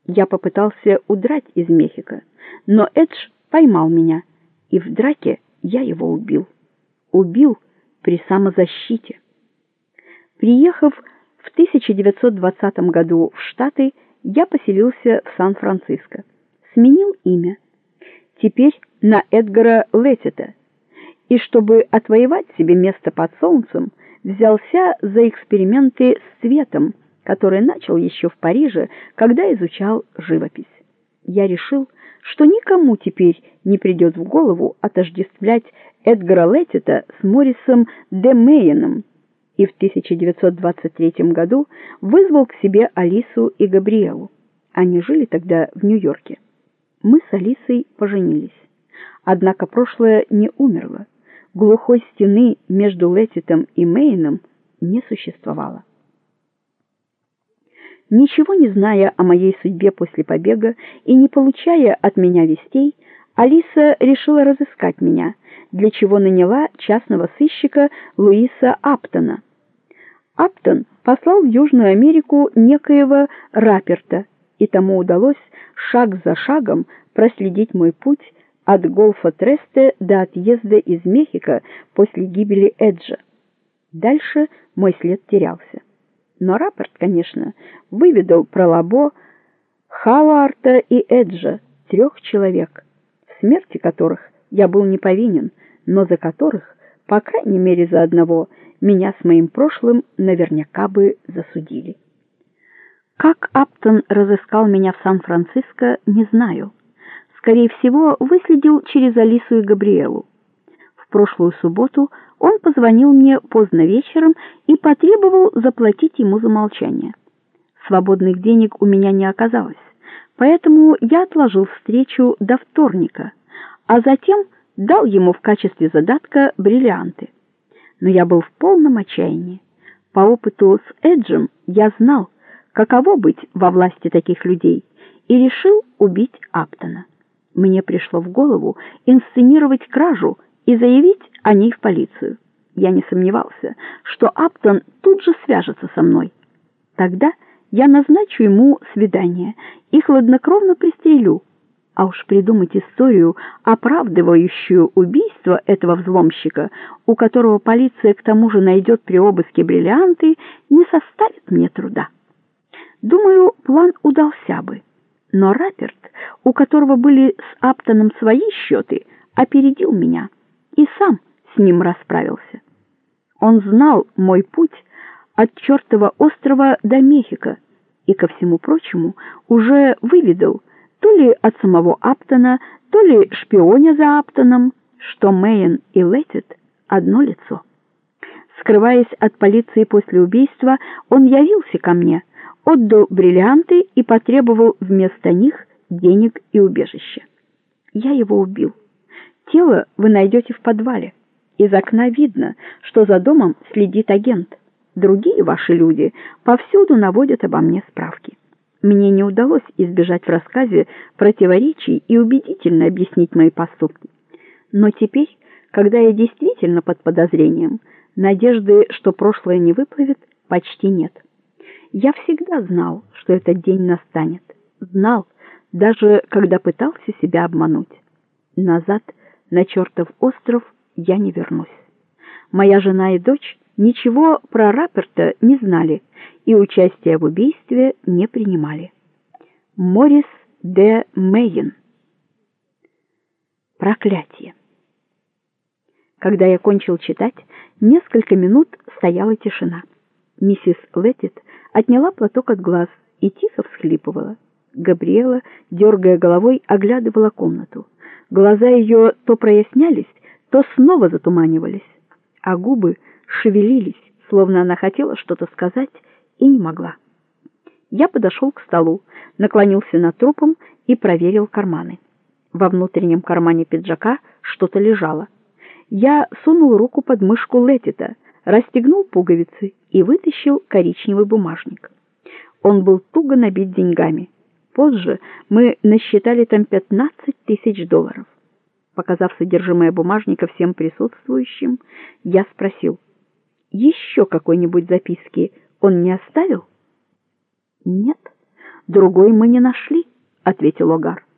Я попытался удрать из Мехико, но Эдж поймал меня, и в драке я его убил. Убил при самозащите. Приехав в 1920 году в Штаты, я поселился в Сан-Франциско. Сменил имя. Теперь на Эдгара Леттита. И чтобы отвоевать себе место под солнцем, взялся за эксперименты с цветом, который начал еще в Париже, когда изучал живопись. Я решил, что никому теперь не придет в голову отождествлять Эдгара Леттита с Морисом де Мейеном, и в 1923 году вызвал к себе Алису и Габриэлу. Они жили тогда в Нью-Йорке. Мы с Алисой поженились. Однако прошлое не умерло. Глухой стены между Леттитом и Мейеном не существовало. Ничего не зная о моей судьбе после побега и не получая от меня вестей, Алиса решила разыскать меня, для чего наняла частного сыщика Луиса Аптона. Аптон послал в Южную Америку некоего Раперта, и тому удалось шаг за шагом проследить мой путь от Голфа Тресте до отъезда из Мехико после гибели Эджа. Дальше мой след терялся. Но Раперт, конечно, выведал про Лабо, Хауарта и Эджа, 3 человек, в смерти которых я был не повинен, но за которых, по крайней мере за одного, меня с моим прошлым наверняка бы засудили. Как Аптон разыскал меня в Сан-Франциско, не знаю. Скорее всего, выследил через Алису и Габриэлу. В прошлую субботу он позвонил мне поздно вечером и потребовал заплатить ему за молчание. Свободных денег у меня не оказалось, поэтому я отложил встречу до вторника, а затем дал ему в качестве задатка бриллианты. Но я был в полном отчаянии. По опыту с Эджем я знал, каково быть во власти таких людей, и решил убить Аптона. Мне пришло в голову инсценировать кражу и заявить о ней в полицию. Я не сомневался, что Аптон тут же свяжется со мной. Тогда я назначу ему свидание и хладнокровно пристрелю. А уж придумать историю, оправдывающую убийство этого взломщика, у которого полиция к тому же найдет при обыске бриллианты, не составит мне труда. Думаю, план удался бы. Но Раперт, у которого были с Аптоном свои счеты, опередил меня и сам с ним расправился. Он знал мой путь от чертова острова до Мехико и, ко всему прочему, уже выведал, то ли от самого Аптона, то ли шпионя за Аптоном, что Мейен и Леттит одно лицо. Скрываясь от полиции после убийства, он явился ко мне, отдал бриллианты и потребовал вместо них денег и убежища. Я его убил. Тело вы найдете в подвале. Из окна видно, что за домом следит агент. Другие ваши люди повсюду наводят обо мне справки. Мне не удалось избежать в рассказе противоречий и убедительно объяснить мои поступки. Но теперь, когда я действительно под подозрением, надежды, что прошлое не выплывет, почти нет. Я всегда знал, что этот день настанет. Знал, даже когда пытался себя обмануть. Назад, на чертов остров, я не вернусь. Моя жена и дочь ничего про Раперта не знали и участия в убийстве не принимали. Морис де Мейен. Проклятие. Когда я кончил читать, несколько минут стояла тишина. Миссис Леттит отняла платок от глаз и тихо всхлипывала. Габриэла, дергая головой, оглядывала комнату. Глаза ее то прояснялись, то снова затуманивались, а губы шевелились, словно она хотела что-то сказать и не могла. Я подошел к столу, наклонился над трупом и проверил карманы. Во внутреннем кармане пиджака что-то лежало. Я сунул руку под мышку Леттита, расстегнул пуговицы и вытащил коричневый бумажник. Он был туго набит деньгами. Позже мы насчитали там $15 000. Показав содержимое бумажника всем присутствующим, я спросил: «Еще какой-нибудь записки он не оставил?» «Нет, другой мы не нашли, ответил Огар.